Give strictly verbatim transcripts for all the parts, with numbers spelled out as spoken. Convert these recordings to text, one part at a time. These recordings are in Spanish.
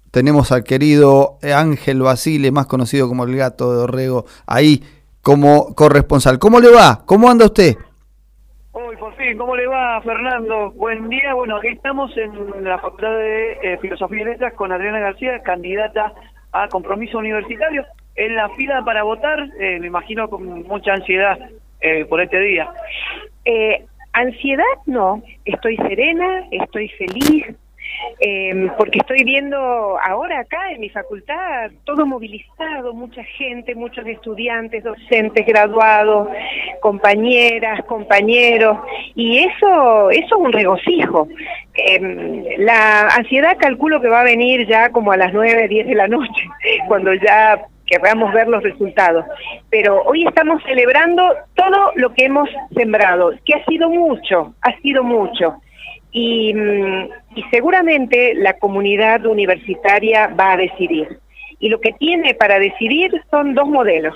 tenemos al querido Ángel Basile, más conocido como el Gato de Dorrego, ahí como corresponsal. ¿Cómo le va? ¿Cómo anda usted? Hoy, por fin, ¿cómo le va, Fernando? Buen día. Bueno, aquí estamos en la Facultad de eh, Filosofía y Letras con Adriana García, candidata a Compromiso Universitario, en la fila para votar, eh, me imagino con mucha ansiedad eh, por este día. Eh, ansiedad no, estoy serena, estoy feliz, eh, porque estoy viendo ahora acá en mi facultad todo movilizado, mucha gente, muchos estudiantes, docentes, graduados, compañeras, compañeros, y eso, eso es un regocijo. Eh, la ansiedad calculo que va a venir ya como a las nueve, diez de la noche, cuando ya querramos ver los resultados, pero hoy estamos celebrando todo lo que hemos sembrado, que ha sido mucho, ha sido mucho, y, y seguramente la comunidad universitaria va a decidir, y lo que tiene para decidir son dos modelos.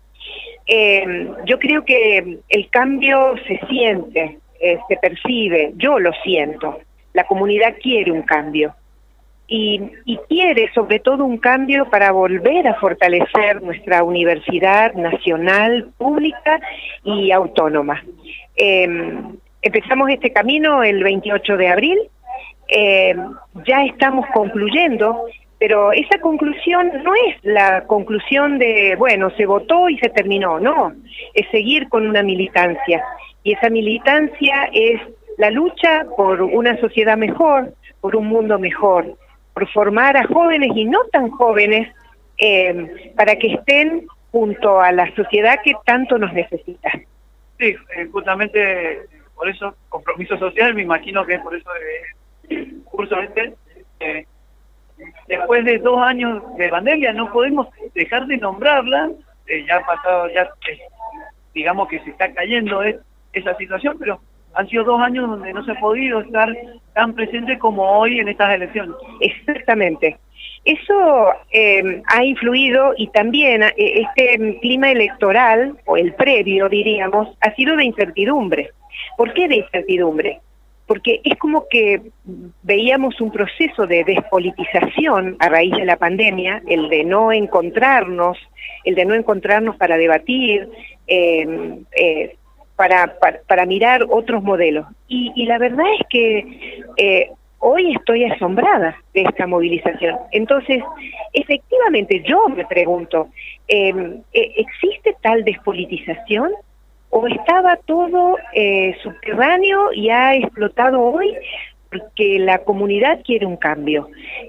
Eh, yo creo que el cambio se siente, eh, se percibe, yo lo siento, la comunidad quiere un cambio. Y, y quiere sobre todo un cambio para volver a fortalecer nuestra universidad nacional, pública y autónoma. Eh, empezamos este camino el veintiocho de abril, eh, ya estamos concluyendo, pero esa conclusión no es la conclusión de, bueno, se votó y se terminó, no, es seguir con una militancia, y esa militancia es la lucha por una sociedad mejor, por un mundo mejor, por formar a jóvenes y no tan jóvenes eh, para que estén junto a la sociedad que tanto nos necesita. Sí, eh, justamente por eso, compromiso social, me imagino que es por eso el curso este. Eh, después de dos años de pandemia no podemos dejar de nombrarla, eh, ya ha pasado, ya eh, digamos que se está cayendo eh, esa situación, pero han sido dos años donde no se ha podido estar tan presente como hoy en estas elecciones. Exactamente. Eso eh, ha influido, y también eh, este clima electoral, o el previo diríamos, ha sido de incertidumbre. ¿Por qué de incertidumbre? Porque es como que veíamos un proceso de despolitización a raíz de la pandemia, el de no encontrarnos, el de no encontrarnos para debatir, eh, eh, Para, para, para mirar otros modelos. Y, y la verdad es que eh, hoy estoy asombrada de esta movilización. Entonces, efectivamente, yo me pregunto, eh, ¿existe tal despolitización? ¿O estaba todo eh, subterráneo y ha explotado hoy? Porque la comunidad quiere un cambio.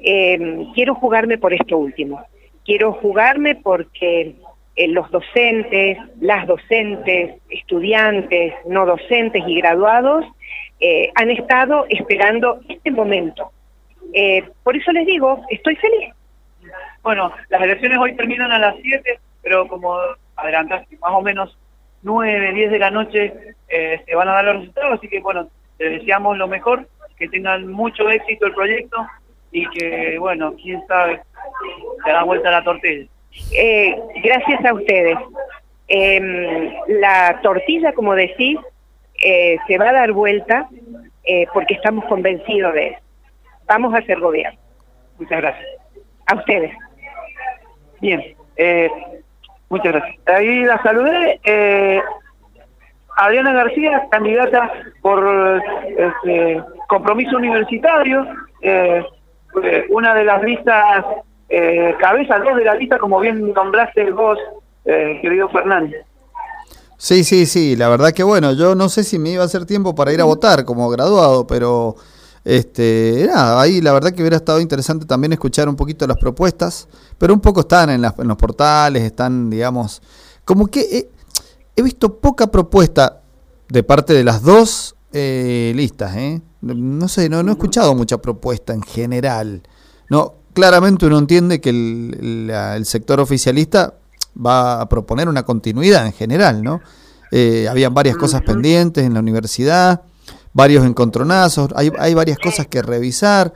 Eh, quiero jugarme por esto último. Quiero jugarme porque Eh, los docentes, las docentes, estudiantes, no docentes y graduados eh, han estado esperando este momento. Eh, por eso les digo, estoy feliz. Bueno, las elecciones hoy terminan a las siete, pero como adelantaste, más o menos nueve, diez de la noche eh, se van a dar los resultados, así que bueno, les deseamos lo mejor, que tengan mucho éxito el proyecto y que, bueno, quién sabe, se da vuelta la tortilla. Eh, gracias a ustedes. Eh, la tortilla, como decís, eh, se va a dar vuelta eh, porque estamos convencidos de eso. Vamos a hacer gobierno. Muchas gracias. A ustedes. Bien, eh, muchas gracias. Ahí la saludé. Eh, Adriana García, candidata por este, Compromiso Universitario, eh, una de las listas Eh, cabeza dos de la lista, como bien nombraste vos, eh, querido Fernández. Sí, sí, sí, la verdad que bueno, yo no sé si me iba a hacer tiempo para ir a votar como graduado, pero este, nada, ahí la verdad que hubiera estado interesante también escuchar un poquito las propuestas, pero un poco están en, las, en los portales, están, digamos, como que he, he visto poca propuesta de parte de las dos eh, listas, ¿eh? No sé, no, no he escuchado mucha propuesta en general, no. Claramente uno entiende que el, la, el sector oficialista va a proponer una continuidad en general, ¿no? Eh, habían varias cosas pendientes en la universidad, varios encontronazos, hay, hay varias cosas que revisar.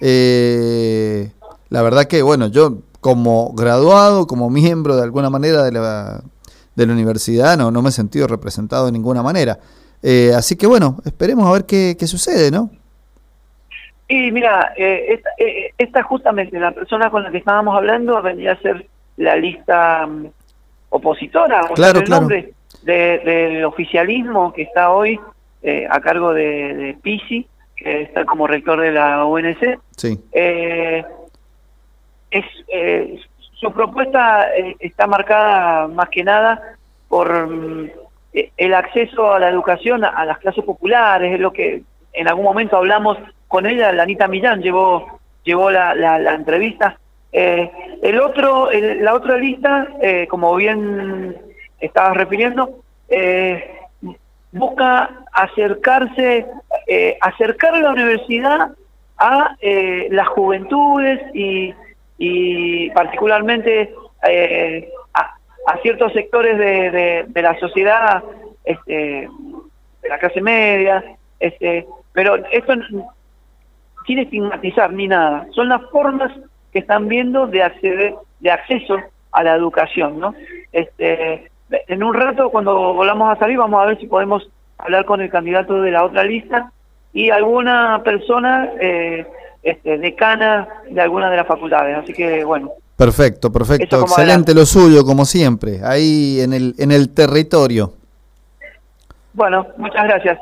Eh, la verdad que, bueno, yo como graduado, como miembro de alguna manera de la, de la universidad, no, no me he sentido representado de ninguna manera. Eh, así que, bueno, esperemos a ver qué, qué sucede, ¿no? Y mira, eh, esta, eh, esta justamente, la persona con la que estábamos hablando vendría a ser la lista um, opositora, o claro, sea, el claro. nombre de, del oficialismo que está hoy eh, a cargo de, de Pisi, que está como rector de la U N C. Sí. Eh, es, eh, su propuesta eh, está marcada más que nada por um, el acceso a la educación a, a las clases populares, es lo que en algún momento hablamos con ella, la Anita Millán llevó llevó la, la, la entrevista. Eh, el otro, el, la otra lista, eh, como bien estabas refiriendo, eh, busca acercarse, eh, acercar la universidad a eh, las juventudes y, y particularmente eh, a, a ciertos sectores de, de, de la sociedad, este, de la clase media, este, pero esto sin estigmatizar ni nada, son las formas que están viendo de acceder, de acceso a la educación, ¿no? Este, en un rato, cuando volvamos a salir, vamos a ver si podemos hablar con el candidato de la otra lista y alguna persona eh, este, decana de alguna de las facultades, así que bueno. Perfecto, perfecto, excelente adelante. Lo suyo, como siempre, ahí en el en el territorio. Bueno, muchas gracias.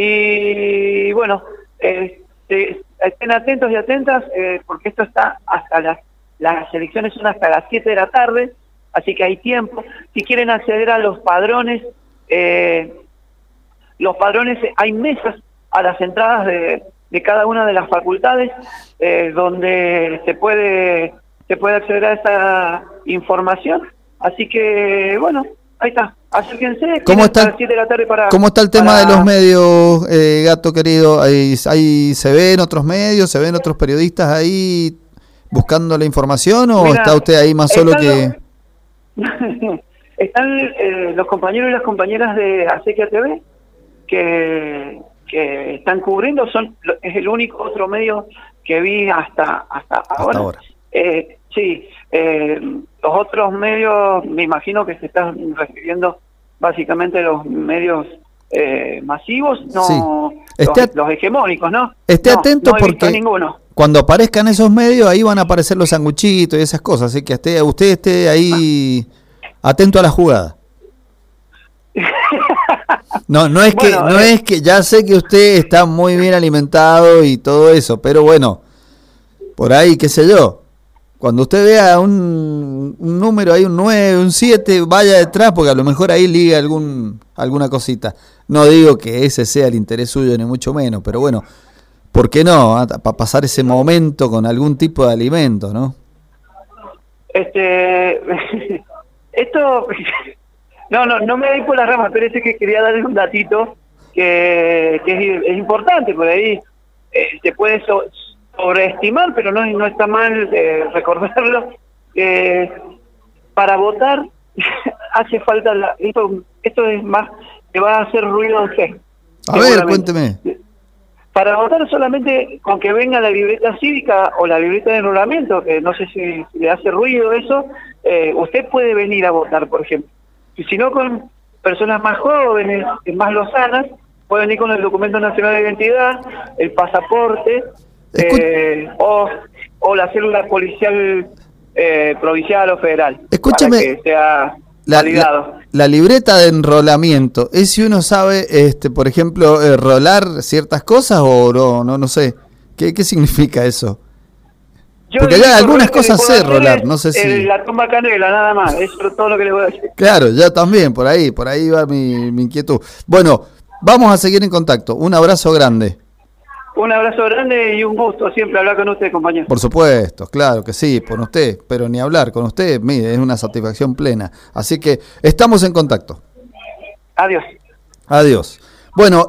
Y bueno, eh, eh, estén atentos y atentas, eh, porque esto está hasta las, las elecciones son hasta las siete de la tarde, así que hay tiempo. Si quieren acceder a los padrones, eh, los padrones, hay mesas a las entradas de, de cada una de las facultades, eh, donde se puede, se puede acceder a esta información, así que bueno, ahí está. Acérquense. ¿Cómo está, el, de la tarde para, ¿Cómo está el tema para... de los medios, eh, Gato querido? Ahí, ahí se ven otros medios, se ven otros periodistas ahí buscando la información o Mira, está usted ahí más solo que... Los, están eh, los compañeros y las compañeras de Acequia T V que, que están cubriendo, son es el único otro medio que vi hasta, hasta, hasta ahora. ahora. Eh, sí, eh, los otros medios, me imagino que se están refiriendo básicamente a los medios eh, masivos, no sí. Esté, los, los hegemónicos, ¿no? Esté no, atento no porque ninguno. Cuando aparezcan esos medios, ahí van a aparecer los sanguchitos y esas cosas, así que esté, usted esté ahí atento a la jugada. No, no es bueno, que, no eh. es que, ya sé que usted está muy bien alimentado y todo eso, pero bueno, por ahí, qué sé yo. Cuando usted vea un, un número ahí, un nueve, un siete, vaya detrás, porque a lo mejor ahí liga algún alguna cosita. No digo que ese sea el interés suyo, ni mucho menos, pero bueno, ¿por qué no? Para pasar ese momento con algún tipo de alimento, ¿no? Este, esto, no, no, no me voy por las ramas, pero ese que quería darle un datito que, que es, es importante, por ahí eh, se puede... So, sobreestimar, pero no, no está mal eh, recordarlo. Eh, para votar hace falta, la, esto, esto es más, que va a hacer ruido en fe. A ver, cuénteme. Para votar solamente con que venga la libreta cívica o la libreta de enrolamiento, que no sé si, si le hace ruido eso, eh, usted puede venir a votar, por ejemplo. Y si no, con personas más jóvenes, más lozanas, puede venir con el documento nacional de identidad, el pasaporte, Eh, o, o la célula policial eh, provincial o federal. Escúcheme, para que sea la, validado. La, la libreta de enrolamiento, ¿es si uno sabe, este, por ejemplo, enrolar ciertas cosas o no? No, no sé. ¿Qué, qué significa eso? Yo Porque ya algunas cosas sé enrolar, no sé si... La tumba canela, nada más, eso es todo lo que le voy a decir. Claro, ya también, por ahí, por ahí va mi, mi inquietud. Bueno, vamos a seguir en contacto. Un abrazo grande. Un abrazo grande y un gusto siempre hablar con usted, compañero. Por supuesto, claro que sí, con usted, pero ni hablar con usted, mire, es una satisfacción plena. Así que estamos en contacto. Adiós. Adiós. Bueno.